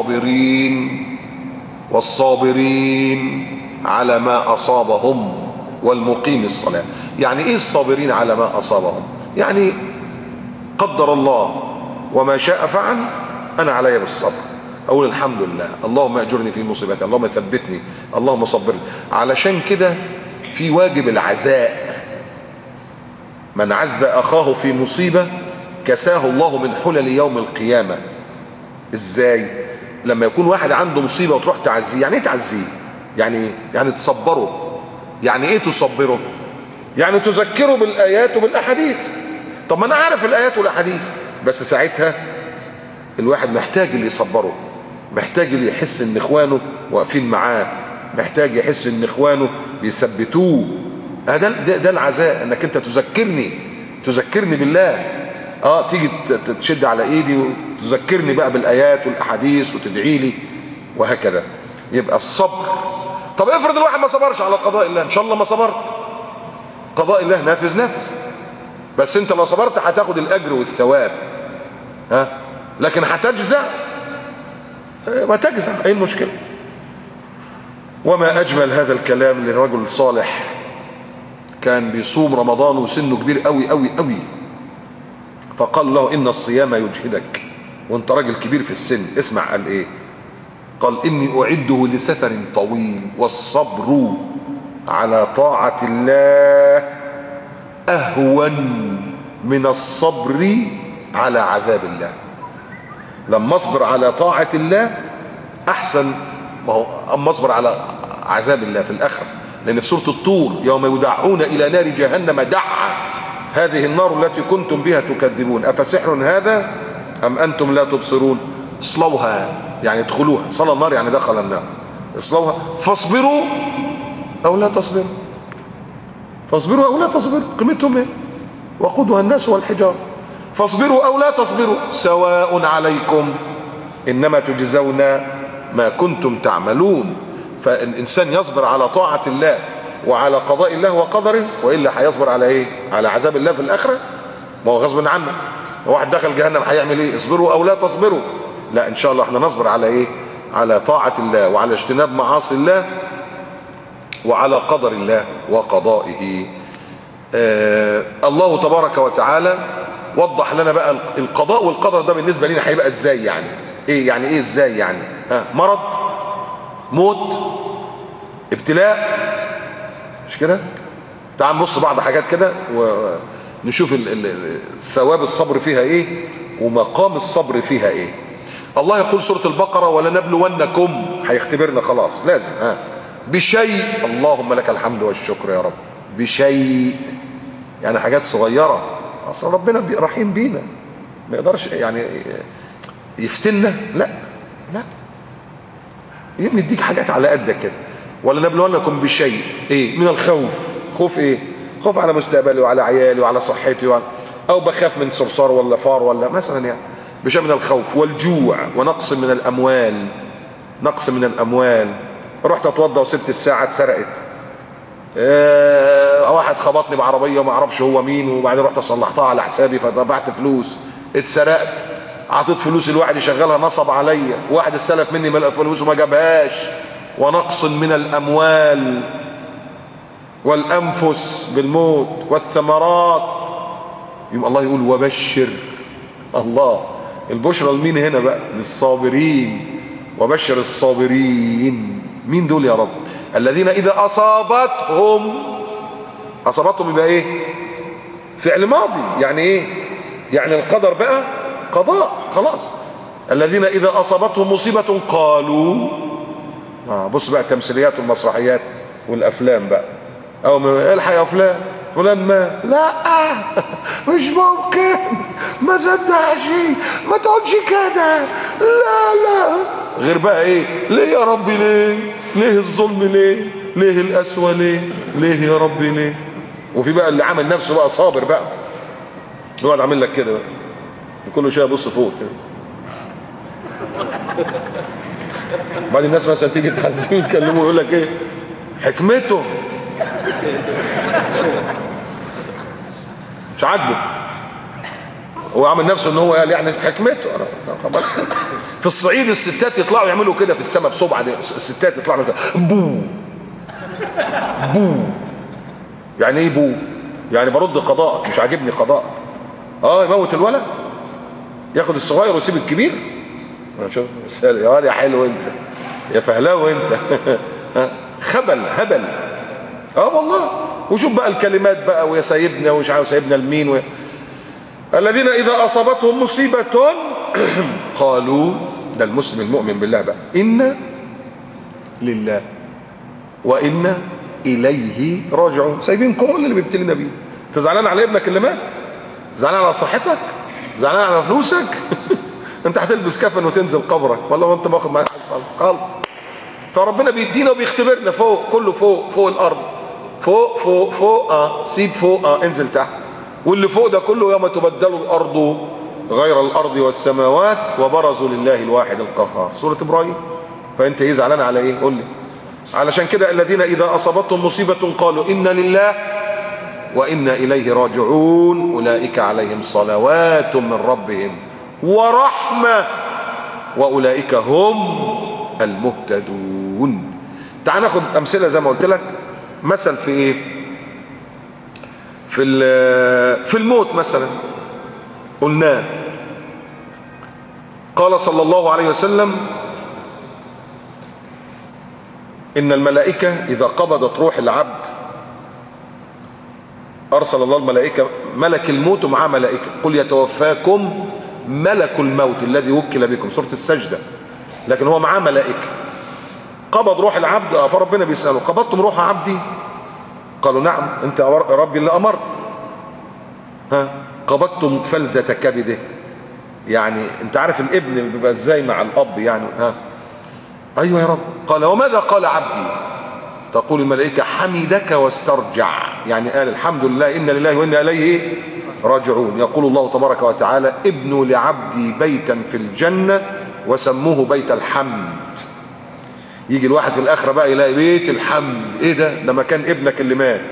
والصابرين على ما أصابهم والمقيم الصلاة. يعني إيه الصابرين على ما أصابهم؟ يعني قدر الله وما شاء فعل، أنا علي بالصبر، أقول الحمد لله، اللهم أجرني في مصيبتي، اللهم ثبتني، اللهم صبرني. علشان كده في واجب العزاء، من عز أخاه في مصيبة كساه الله من حلل يوم القيامة. إزاي؟ لما يكون واحد عنده مصيبة وتروح تعزيه. يعني إيه تعزيه؟ يعني تصبره. يعني إيه تصبره؟ يعني تذكره بالآيات وبالأحاديث. طب ما أنا عارف الآيات والأحاديث، بس ساعتها الواحد محتاج اللي يصبره، محتاج اللي يحس إن إخوانه واقفين معاه، محتاج يحس إن إخوانه بيثبتوه. ده العزاء، إنك أنت تذكرني بالله. تيجي تشد على إيدي وتذكرني بقى بالآيات والأحاديث وتدعي لي وهكذا. يبقى الصبر. طب افرض الواحد ما صبرش على قضاء الله، إن شاء الله ما صبرت، قضاء الله نافذ، بس انت لو صبرت هتاخد الاجر والثواب، لكن هتجزع، ما تجزع، ايه المشكله؟ وما اجمل هذا الكلام لرجل صالح كان بيصوم رمضان وسنه كبير قوي قوي قوي، فقال له ان الصيام يجهدك وانت راجل كبير في السن. اسمع قال ايه؟ قال اني اعده لسفر طويل والصبر على طاعة الله أهون من الصبر على عذاب الله. لما اصبر على طاعة الله أحسن ما هو أما اصبر على عذاب الله في الآخرة. لأن في سورة الطور: يوم يدعون إلى نار جهنم دعا هذه النار التي كنتم بها تكذبون أفسحر هذا أم أنتم لا تبصرون اصلوها، يعني ادخلوها، صلى النار يعني دخل النار، اصلوها فاصبروا أو لا تصبروا، فاصبروا أو لا تصبروا، قيمتهم ايه؟ وقودها الناس والحجار. فاصبروا أو لا تصبروا سواء عليكم إنما تجزون ما كنتم تعملون. فالإنسان يصبر على طاعة الله وعلى قضاء الله وقدره، وإلا هيصبر على ايه؟ على عذاب الله في الآخرة. ما هو غصب عنه، واحد دخل جهنم هيعمل ايه؟ اصبروا أو لا تصبروا. لا، إن شاء الله احنا نصبر على ايه؟ على طاعة الله وعلى اجتناب معاصي الله وعلى قدر الله وقضائه. الله تبارك وتعالى وضح لنا بقى القضاء والقدر ده بالنسبة لنا هيبقى ازاي. يعني ايه؟ يعني ايه ازاي؟ يعني مرض، موت، ابتلاء، مش كده؟ تعال نبص بعض حاجات كده ونشوف ثواب الصبر فيها ايه ومقام الصبر فيها ايه. الله يقول سورة البقرة: ولنبلونكم، هيختبرنا خلاص لازم بشيء، اللهم لك الحمد والشكر يا رب، بشيء يعني حاجات صغيرة. اصلا ربنا رحيم بينا، ما يقدرش يعني يفتنا، لا يديك حاجات على قدك كده. ولنبلونكم بشيء ايه؟ من الخوف. خوف ايه؟ خوف على مستقبلي وعلى عيالي وعلى صحتي او بخاف من صرصار ولا فار ولا مثلا، يعني بشيء من الخوف والجوع ونقص من الاموال. نقص من الاموال، رحت اتوضى وسبت الساعه اتسرقت، واحد خبطني بعربيه وما اعرفش هو مين، وبعدين رحت صلحتها على حسابي فدفعت فلوس، اتسرقت، اعطيت فلوس الواحد يشغلها نصب عليا، واحد استلف مني فلوس وما جابهاش. ونقص من الاموال والانفس بالموت والثمرات. يوم الله يقول: وبشر. الله، البشرى لمين هنا بقى؟ للصابرين. وبشر الصابرين. مين دول يا رب؟ الذين إذا أصابتهم يبقى إيه؟ فعل ماضي. يعني إيه؟ يعني القدر بقى قضاء خلاص. الذين إذا أصابتهم مصيبة قالوا، بص بقى التمثيليات والمسرحيات والأفلام بقى، أو الحق يا فلان فلان مات. لا مش ممكن، ما صدقش، ما تقولش كده، لا. غير بقى ايه؟ ليه يا ربي ليه؟ ليه الظلم ليه؟ ليه القسوة ليه يا ربي ليه؟ وفي بقى اللي عامل نفسه بقى صابر بقى، يقعد عامل لك كده بقى كل شويه يبص فوق كده. بعد الناس مثلا تيجي تحزين يتكلموا يقول لك ايه؟ حكمته مش عاجبه، هو عامل نفسه ان هو قال يعني حكمته. انا في الصعيد الستات يطلعوا يعملوا كده في السماء بصبع دي، الستات يطلعوا كده بو بو. يعني ايه بو؟ يعني برد قضاءك، مش عاجبني قضاءك. يموت الولد، ياخد الصغير ويسيب الكبير. شوف يا واد يا حلو انت، يا فهلاوي انت. خبل هبل. والله. وشوف بقى الكلمات بقى، ويا سيدنا ومش عارف سيدنا لمين الذين اذا اصابتهم مصيبه قالوا، ده المسلم المؤمن بالله بقى، انا لله وانا اليه راجعون. سايبين كل اللي بيبتلينا بيه. انت زعلان على ابنك اللي مات؟ زعلان على صحتك؟ زعلان على فلوسك؟ انت هتلبس كفن وتنزل قبرك والله وانت باخد معاك خالص. فربنا بيدينا وبيختبرنا فوق، كله فوق الارض، فوق سيب فوق انزل تحت. واللي فوق ده كله يوم تبدل الارض غير الارض والسماوات وبرزوا لله الواحد القهار، سورة ابراهيم. فانت ايه زعلان على ايه؟ قول لي. علشان كده الذين اذا اصابتهم مصيبة قالوا انا لله وانا اليه راجعون اولئك عليهم صلوات من ربهم ورحمة واولئك هم المهتدون. تعال ناخد امثله زي ما قلت لك. مثل في ايه؟ في الموت مثلا قلناه. قال صلى الله عليه وسلم ان الملائكه اذا قبضت روح العبد ارسل الله الملائكه، ملك الموت ومعاه ملائكه، قل يتوفاكم ملك الموت الذي وكل بكم، سوره السجده. لكن هو معاه ملائكه. قبض روح العبد، فربنا بيساله قبضتم روح عبدي؟ قالوا نعم انت يا ربي اللي امرت. قبضتم فلذة كبده، يعني انت عارف الابن بيبقى ازاي مع الاب يعني. ايوه يا رب. قال وماذا قال عبدي؟ تقول الملائكه حمدك واسترجع، يعني قال الحمد لله انا لله وانا اليه راجعون. يقول الله تبارك وتعالى ابنوا لعبدي بيتا في الجنه وسموه بيت الحمد. يجي الواحد في الاخره بقى يلاقي بيت الحمد. ايه ده مكان ابنك اللي مات.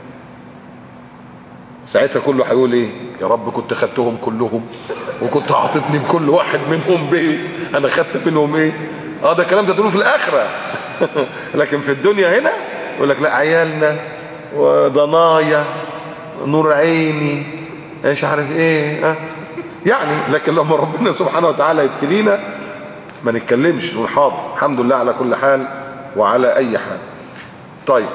ساعتها كله هيقول ايه؟ يا رب كنت خدتهم كلهم وكنت اعطيتني بكل واحد منهم بيت، انا خدت منهم ايه؟ ده الكلام ده تقوله في الاخره. لكن في الدنيا هنا يقول لك لا عيالنا وضنايا نور عيني مش عارف ايه يعني. لكن لما ربنا سبحانه وتعالى يبتلينا ما نتكلمش، نقول حاضر الحمد لله على كل حال وعلى اي حال. طيب،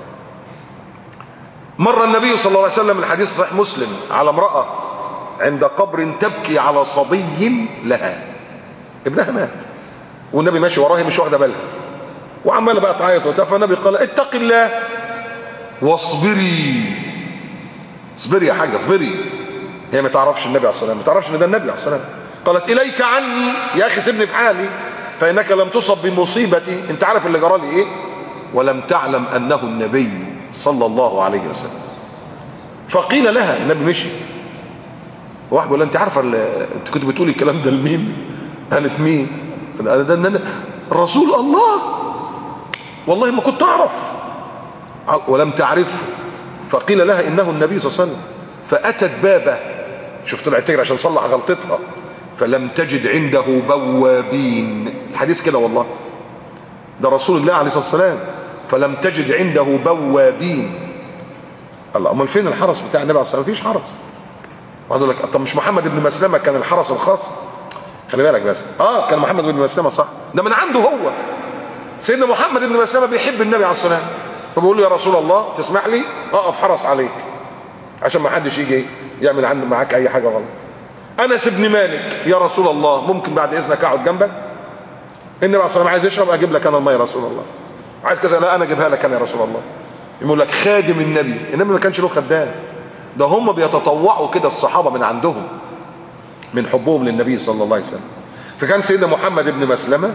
مر النبي صلى الله عليه وسلم الحديث صحيح مسلم على امرأة عند قبر تبكي على صبي لها، ابنها مات والنبي ماشي وراها مش واخده بالها وعماله بقى تعيط وبتاع. فالنبي قال اتقي الله واصبري. اصبري يا حاجه اصبري. هي ما تعرفش النبي عليه الصلاه والسلام، ما تعرفش ان ده النبي عليه الصلاه والسلام. قالت اليك عني يا اخي سيبني في حالي فانك لم تصب بمصيبتي. انت عارف اللي جرى لي ايه؟ ولم تعلم انه النبي صلى الله عليه وسلم. فقيل لها، النبي مشي، واحد بيقول انت عارفه انت كنت بتقولي الكلام ده لمين؟ قالت مين؟ قال ده رسول الله والله ما كنت اعرف. ولم تعرفه. فقيل لها انه النبي صلى الله عليه وسلم. فاتت بابه، شوف طلعت تجري عشان تصلح غلطتها، فلم تجد عنده بوابين. الحديث كده والله، ده رسول الله عليه الصلاه والسلام. فلم تجد عنده بوابين. الله، امال فين الحرس بتاع النبي عليه الصلاه والسلام؟ مفيش حرس. واحد يقول لك طب مش محمد بن مسلمه كان الحرس الخاص؟ خلي بالك بس، كان محمد بن مسلمه صح، ده من عنده هو. سيدنا محمد بن مسلمه بيحب النبي عليه الصلاه والسلام، فبيقول له يا رسول الله تسمح لي اقف حرس عليك عشان ما حدش يجي يعمل معاك اي حاجه غلط. انس بن مالك يا رسول الله ممكن بعد اذنك اقعد جنبك؟ النبي عليه الصلاه والسلام عايز يشرب، اجيب لك انا الميه يا رسول الله. عايز كذا، لا انا اجيبها لك انا يا رسول الله. يقول لك خادم النبي ما كانش له خدام، ده هم بيتطوعوا كده الصحابة من عندهم من حبهم للنبي صلى الله عليه وسلم. فكان سيدنا محمد بن مسلمة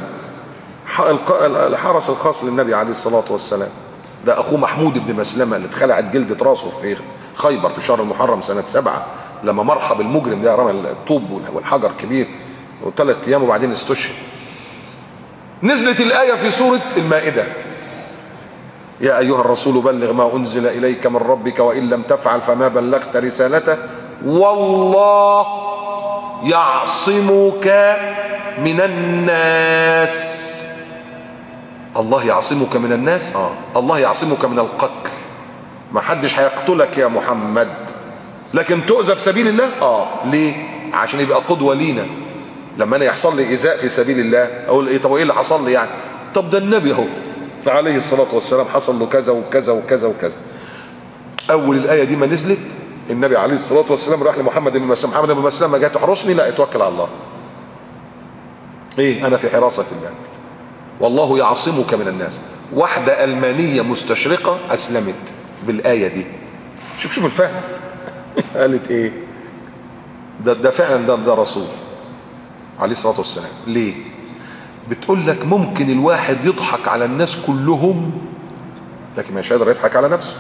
الحرس الخاص للنبي عليه الصلاة والسلام، ده أخوه محمود بن مسلمة اللي اتخلعت جلدة راسه في خيبر في شهر المحرم سنة 7 لما مرحب المجرم ده رمى الطوب والحجر كبير و3 أيام وبعدين استشهد. نزلت الآية في سورة المائدة: يا أيها الرسول بلغ ما أنزل إليك من ربك وإن لم تفعل فما بلغت رسالته والله يعصمك من الناس. الله يعصمك من الناس، الله يعصمك من القتل، ما حدش هيقتلك يا محمد، لكن تؤذى في سبيل الله. ليه؟ عشان يبقى قدوة لينا. لما انا يحصل لي ايذاء في سبيل الله اقول ايه؟ طب وايه اللي حصل لي يعني؟ طب ده النبي اهو عليه الصلاة والسلام حصل له كذا وكذا وكذا وكذا. اول الايه دي ما نزلت النبي عليه الصلاة والسلام راح لمحمد بن مسلمة: محمد بن مسلمة جاي تحرسني؟ لا، اتوكل على الله، ايه انا في حراسة الله، والله يعصمك من الناس. واحدة ألمانية مستشرقة اسلمت بالايه دي. شوف الفهم. قالت ايه؟ ده فعلا ده رسول عليه الصلاة والسلام. ليه؟ بتقول لك ممكن الواحد يضحك على الناس كلهم لكن مش قادر يضحك على نفسه،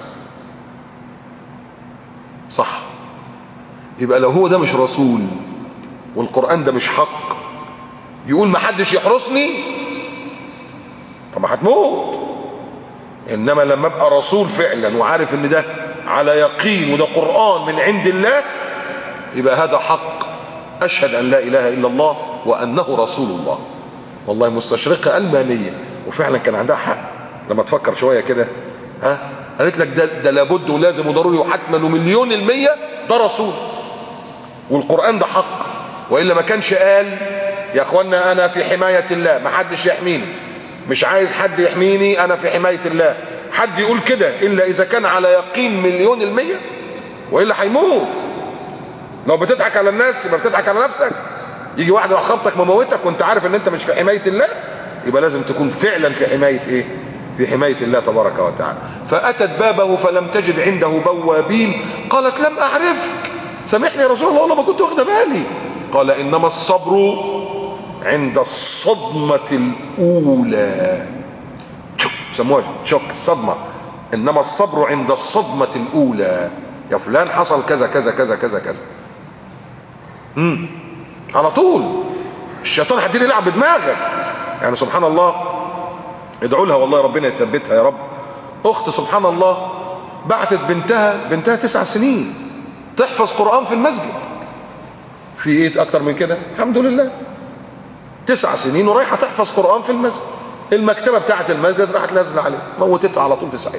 صح؟ يبقى لو هو ده مش رسول والقرآن ده مش حق يقول ما حدش يحرسني، طب ما هتموت. انما لما ابقى رسول فعلا وعارف ان ده على يقين وده قرآن من عند الله يبقى هذا حق، اشهد ان لا اله الا الله وانه رسول الله. والله مستشرقة ألمانية وفعلا كان عندها حق لما تفكر شوية كده. قالت لك ده لابد ولازم وضروري وحتما ومليون المية ده رسول والقرآن ده حق، وإلا ما كانش قال يا اخوانا انا في حماية الله ما حدش يحميني، مش عايز حد يحميني، انا في حماية الله. حد يقول كده الا اذا كان على يقين مليون المية، وإلا هيموت. لو بتضحك على الناس يبقى بتضحك على نفسك. يجي واحد يروح خبطك مموتك وانت عارف ان انت مش في حماية الله، يبقى لازم تكون فعلا في حماية ايه؟ في حماية الله تبارك وتعالى. فأتت بابه فلم تجد عنده بوابين، قالت لم أعرفك، سامحني يا رسول الله والله ما كنت واخده بالي. قال إنما الصبر عند الصدمة الأولى. سموها شوك، الصدمة. إنما الصبر عند الصدمة الأولى، يا فلان حصل كذا كذا كذا كذا كذا. على طول الشيطان هيبتدي يلعب بدماغك. يعني سبحان الله، ادعوا لها والله ربنا يثبتها يا رب. اخت سبحان الله بعتت بنتها 9 سنين تحفظ قرآن في المسجد. في ايه اكتر من كده؟ الحمد لله 9 سنين ورايحه تحفظ قرآن في المسجد. المكتبه بتاعت المسجد راحت نازله عليه موتتها على طول في ساعتها.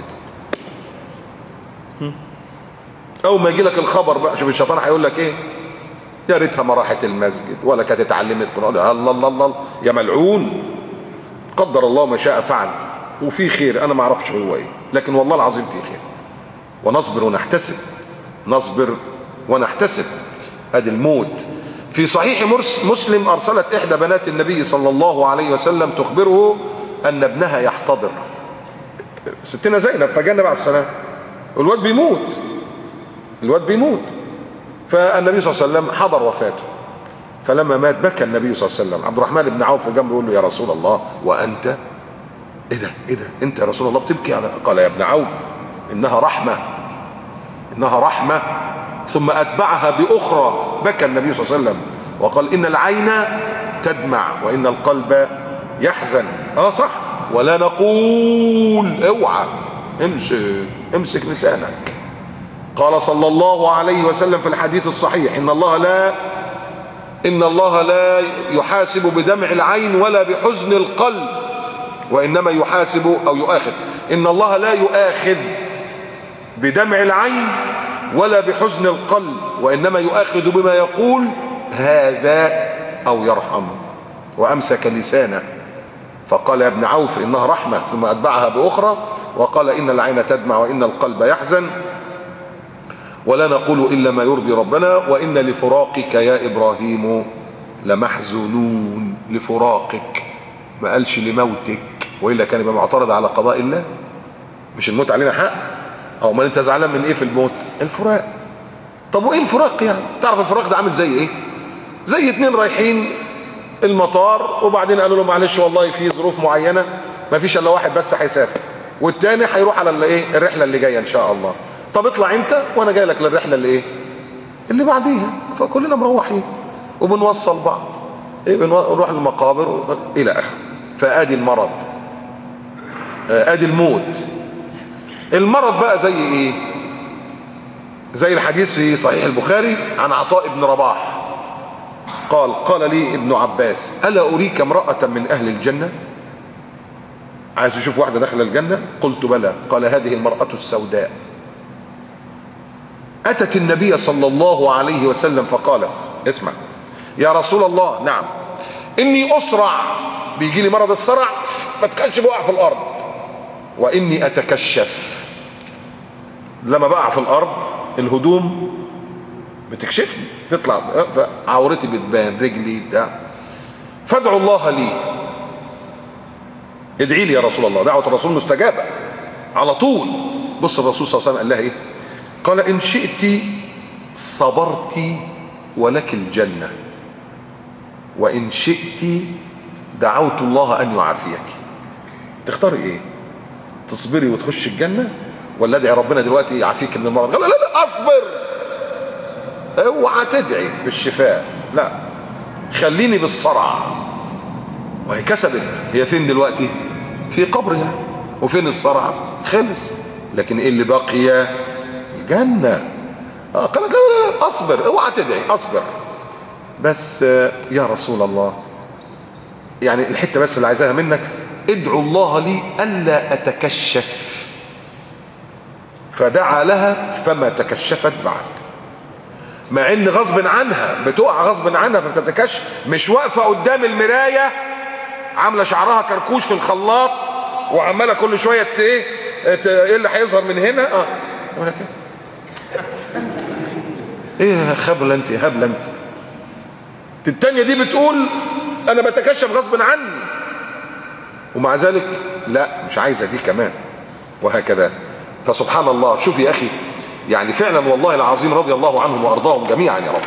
اول ما يجي لك الخبر بقى شوف الشيطان هيقول لك ايه؟ يا ريتها ما راحت المسجد ولا كانت اتعلمت قرآن. الله الله الله يا ملعون، قدر الله ما شاء فعل. وفي خير انا ما اعرفش هو ايه، لكن والله العظيم في خير. ونصبر ونحتسب، نصبر ونحتسب. ادي الموت. في صحيح مسلم ارسلت احدى بنات النبي صلى الله عليه وسلم تخبره ان ابنها يحتضر، ستنا زينب فجاء عليه السلام، الواد بيموت. فالنبي صلى الله عليه وسلم حضر وفاته. فلما مات بكى النبي صلى الله عليه وسلم. عبد الرحمن بن عوف جنبه يقول له يا رسول الله وانت؟ ايه ده انت يا رسول الله بتبكي على؟ قال يا ابن عوف انها رحمه. ثم اتبعها باخرى. بكى النبي صلى الله عليه وسلم وقال ان العين تدمع وان القلب يحزن. صح. ولا نقول اوعى امسك لسانك. قال صلى الله عليه وسلم في الحديث الصحيح ان الله لا يحاسب بدمع العين ولا بحزن القلب، وانما يحاسب او يؤاخذ. ان الله لا يؤاخذ بدمع العين ولا بحزن القلب، وانما يؤاخذ بما يقول هذا او يرحم. وامسك لسانه. فقال يا ابن عوف انها رحمه، ثم اتبعها باخرى وقال ان العين تدمع وان القلب يحزن، ولا نقول إلا ما يرضي ربنا، وإن لفراقك يا إبراهيم لمحزونون. لفراقك، ما قالش لموتك، وإلا كان يبقى معترض على قضاء الله. مش الموت علينا حق؟ او ما انت زعلان من ايه في الموت؟ الفراق. طب وايه الفراق يعني؟ تعرف الفراق ده عامل زي ايه؟ زي اتنين رايحين المطار وبعدين قالوا له معلش والله في ظروف معينه ما فيش الا واحد بس هيسافر والتاني هيروح على الايه الرحله اللي جايه ان شاء الله. طب اطلع انت وانا جاي لك للرحله اللي ايه اللي بعديها. فكلنا مروحين وبنوصل بعض ايه بنروح المقابر الى اخره. فادي المرض، ادي الموت. المرض بقى زي ايه؟ زي الحديث في صحيح البخاري عن عطاء بن رباح قال لي ابن عباس ألا أريك امرأة من أهل الجنة؟ عايز تشوف واحدة داخل الجنة؟ قلت بلى. قال هذه المرأة السوداء أتت النبي صلى الله عليه وسلم فقالت اسمع يا رسول الله نعم إني أسرع، بيجي لي مرض الصرع ما تكونش بقع في الأرض، وإني أتكشف، لما بقع في الأرض الهدوم بتكشفني تطلع فعورتي بتبان رجلي بتاع، فادعوا الله لي، ادعي لي يا رسول الله. دعوة الرسول مستجابة على طول. بص الرسول صلى الله عليه وسلم قال لها ايه؟ قال ان شئت صبرت ولك الجنة وان شئت دعوت الله ان يعافيك. تختاري ايه؟ تصبري وتخش الجنة ولا ادعي ربنا دلوقتي يعافيك من المرض؟ قال لا لا اصبر، اوعى تدعي بالشفاء، لا خليني بالصرع. وهي كسبت، هي فين دلوقتي؟ في قبرها. وفين الصرع؟ خلص. لكن ايه اللي بقي؟ الجنة. قال لا لا اصبر، اوعى تدعي، اصبر بس. يا رسول الله يعني الحتة بس اللي عايزاها منك ادعو الله لي الا اتكشف. فدعا لها فما تكشفت بعد، مع ان غصب عنها بتقع غصب عنها فبتتكشف، مش واقفه قدام المرايه عامله شعرها كركوش في الخلاط وعماله كل شويه ايه اللي هيظهر من هنا ولا كده. ايه يا خبله انت يا هبله انت. التانيه دي بتقول انا بتكشف غصب عني ومع ذلك لا مش عايزه دي كمان، وهكذا. فسبحان الله. شوف يا اخي يعني فعلا والله العظيم رضي الله عنهم وارضاهم جميعا يا رب.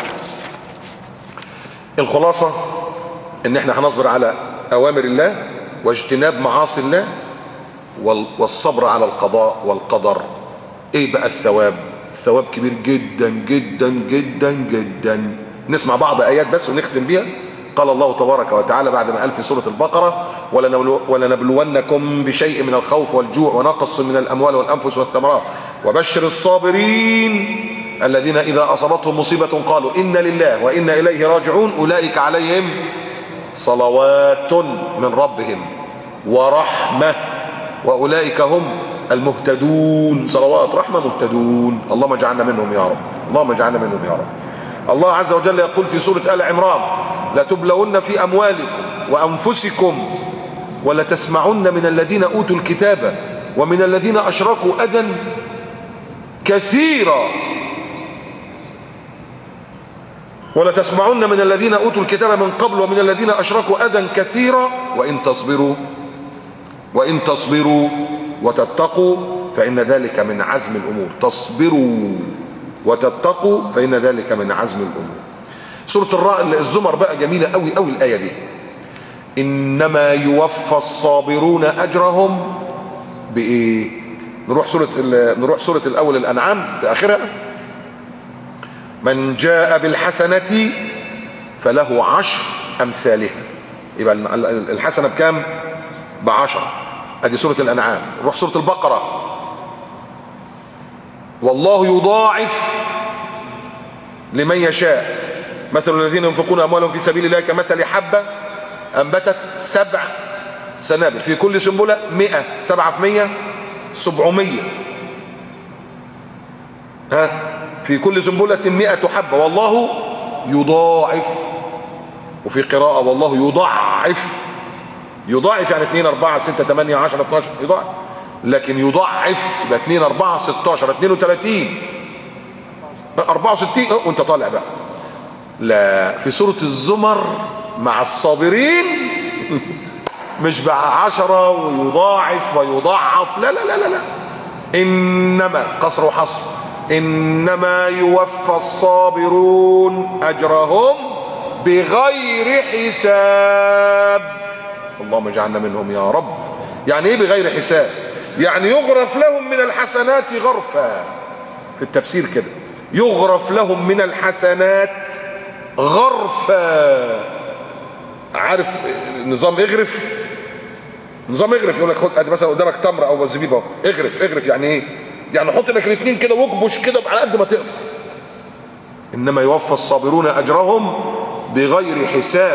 الخلاصه ان احنا هنصبر على اوامر الله واجتناب معاصي الله والصبر على القضاء والقدر. ايه بقى الثواب؟ الثواب كبير جدا جدا جدا جدا. نسمع بعض ايات بس ونختم بيها. قال الله تبارك وتعالى بعد ما قال في سورة البقرة ولنبلونكم بشيء من الخوف والجوع ونقص من الأموال والأنفس والثمرات وبشر الصابرين الذين إذا أصابتهم مصيبة قالوا إنا لله وإنا إليه راجعون أولئك عليهم صلوات من ربهم ورحمة وأولئك هم المهتدون. صلوات رحمة مهتدون. اللهم اجعلنا منهم يا رب، اللهم اجعلنا منهم يا رب. الله عز وجل يقول في سورة آل عمران لتبلون في أموالكم وأنفسكم ولتسمعن من الذين أوتوا الكتاب ومن الذين أشركوا أذى كثيرا ولتسمعن من الذين أوتوا الكتاب من قبل ومن الذين أشركوا أذى كثيرا وإن تصبروا وتتقوا فإن ذلك من عزم الأمور. تصبروا وتتقوا فإن ذلك من عزم الأمور. سورة الزمر بقى جميلة قوي قوي الآية دي. إنما يوفى الصابرون أجرهم بإيه؟ نروح سورة الأول الأنعام في آخرها. من جاء بالحسنة فله 10 أمثالها. يبقى الحسنة بكام؟ ب10. أدي سورة الأنعام. نروح سورة البقرة والله يضاعف لمن يشاء مثل الذين ينفقون أموالهم في سبيل الله كمثل حبة أنبتت 7 سنابل في كل سنبلة 100. 7 في 100 700. في كل سنبلة 100 حبة والله يضاعف. وفي قراءة والله يضاعف يعني 2 4 6 8 10 12 يضاعف. لكن يضاعف يبقى 2 4 16 32 64 وانت طالع بقى. لا في سورة الزمر مع الصابرين مش بقى 10 ويضاعف ويضاعف، لا لا لا لا لا إنما قصر وحصر، إنما يوفى الصابرون أجرهم بغير حساب. اللهم اجعلنا منهم يا رب. يعني ايه بغير حساب؟ يعني يغرف لهم من الحسنات غرفا. في التفسير كده، يغرف لهم من الحسنات غرفا. عارف نظام اغرف؟ نظام اغرف يقول لك خد ادي مثلا قدامك تمر او زبيب اهو، اغرف. اغرف يعني ايه؟ يعني حط لك الاثنين كده واكبش كده على قد ما تقدر. انما يوفى الصابرون اجرهم بغير حساب،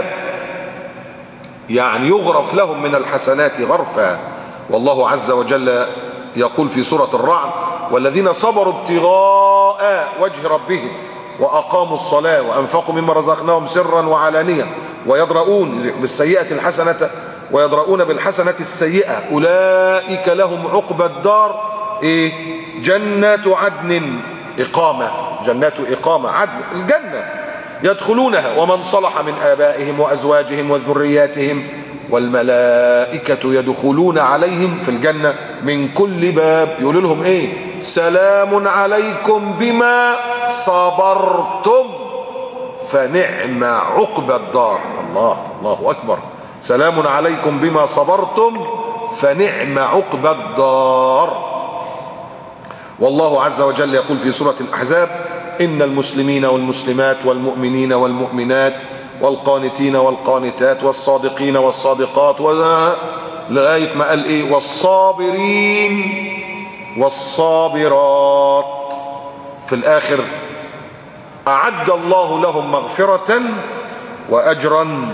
يعني يغرف لهم من الحسنات غرفا. والله عز وجل يقول في سورة الرعد: والذين صبروا ابتغاء وجه ربهم وأقاموا الصلاة وأنفقوا مما رزقناهم سرا وعلانية ويدرؤون بالسيئة الحسنة ويدرؤون بالحسنة السيئة أولئك لهم عقبى الدار إيه؟ جنات عدن إقامة. جنات إقامة عدن، الجنة يدخلونها ومن صلح من آبائهم وأزواجهم وذرياتهم والملائكة يدخلون عليهم في الجنة من كل باب. يقول لهم ايه؟ سلام عليكم بما صبرتم فنعم عقبى الدار. الله اكبر. سلام عليكم بما صبرتم فنعم عقبى الدار. والله عز وجل يقول في سورة الأحزاب: إن المسلمين والمسلمات والمؤمنين والمؤمنات والقانتين والقانتات والصادقين والصادقات لغاية ما قال ايه؟ والصابرين والصابرات. في الآخر أعد الله لهم مغفرة وأجرا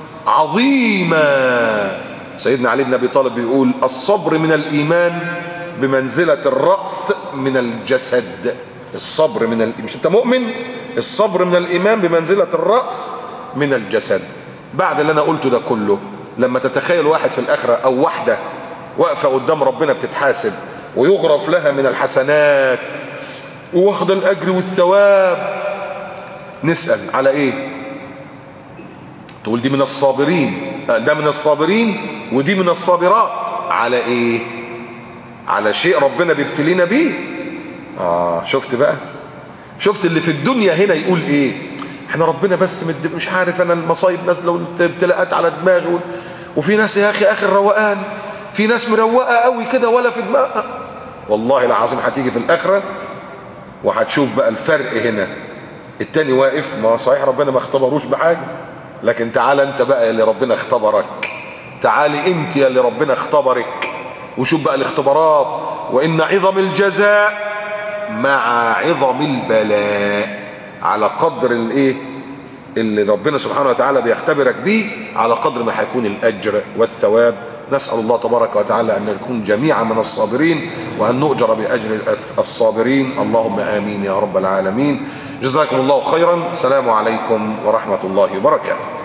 عظيما. سيدنا علي بن أبي طالب بيقول: الصبر من الإيمان بمنزلة الرأس من الجسد. الصبر من مش انت مؤمن؟ الصبر من الإيمان بمنزلة الرأس من الجسد. بعد اللي انا قلته ده كله، لما تتخيل واحد في الآخرة او واحدة واقفة قدام ربنا بتتحاسب ويغرف لها من الحسنات واخد الأجر والثواب، نسأل على ايه؟ تقول دي من الصابرين، ده من الصابرين ودي من الصابرات. على ايه؟ على شيء ربنا بيبتلينا بيه. شفت بقى؟ شفت اللي في الدنيا هنا يقول ايه؟ احنا ربنا بس مش عارف، انا المصايب نازله والابتلاءات على دماغي وفي ناس يا اخي اخر روقان، في ناس مروقه قوي كده ولا في دماغها. والله العظيم هتيجي في الاخره وهتشوف بقى الفرق. هنا التاني واقف، ما صحيح ربنا ما اختبروش بحاجه، لكن تعال انت بقى يا اللي ربنا اختبرك، تعالي انت يا اللي ربنا اختبرك، وشوف بقى الاختبارات. وان عظم الجزاء مع عظم البلاء. على قدر الايه اللي ربنا سبحانه وتعالى بيختبرك بيه، على قدر ما هيكون الاجر والثواب. نسأل الله تبارك وتعالى ان نكون جميعا من الصابرين وان نؤجر باجر الصابرين. اللهم امين يا رب العالمين. جزاكم الله خيرا. السلام عليكم ورحمة الله وبركاته.